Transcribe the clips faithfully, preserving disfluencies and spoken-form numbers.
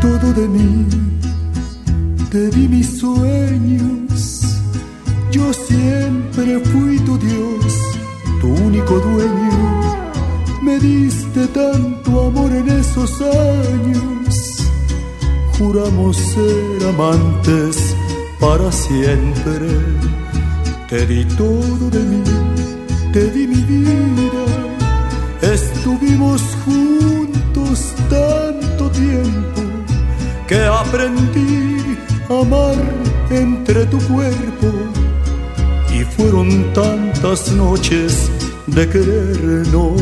todo de mí, te di mis sueños. Yo siempre fui tu Dios, tu único dueño. Me diste tanto amor en esos años. Juramos ser amantes para siempre. Te di todo de mí, te di mi vida. Estuvimos juntos tanto tiempo que aprendí a amar entre tu cuerpo. Y fueron tantas noches de querernos.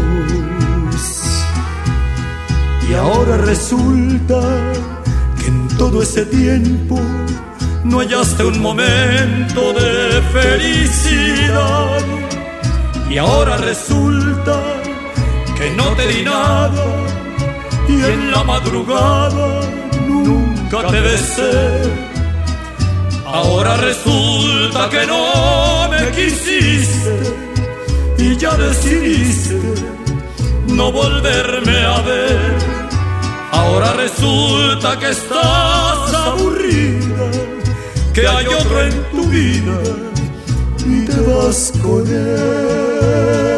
Y ahora resulta que en todo ese tiempo no hallaste un momento de felicidad. Y ahora resulta que no te di nada y en la madrugada nunca te besé. Ahora resulta que no me quisiste y ya decidiste no volverme a ver. Ahora resulta que estás aburrida, que hay otro en tu vida y te vas con él.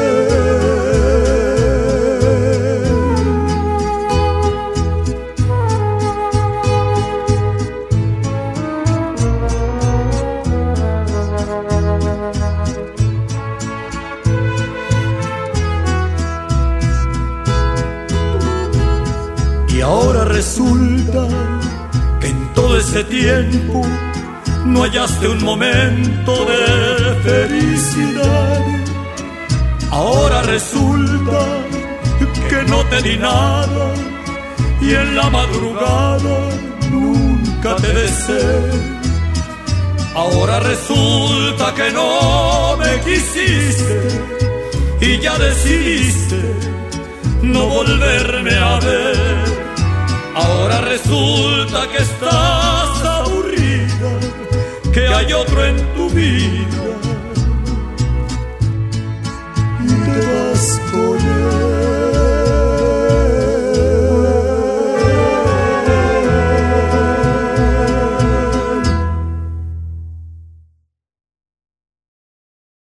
Y ahora resulta que en todo ese tiempo no hallaste un momento de felicidad. Ahora resulta que no te di nada y en la madrugada nunca te besé. Ahora resulta que no me quisiste y ya decidiste no volverme a ver. Ahora resulta que estás aburrida, que hay otro en tu vida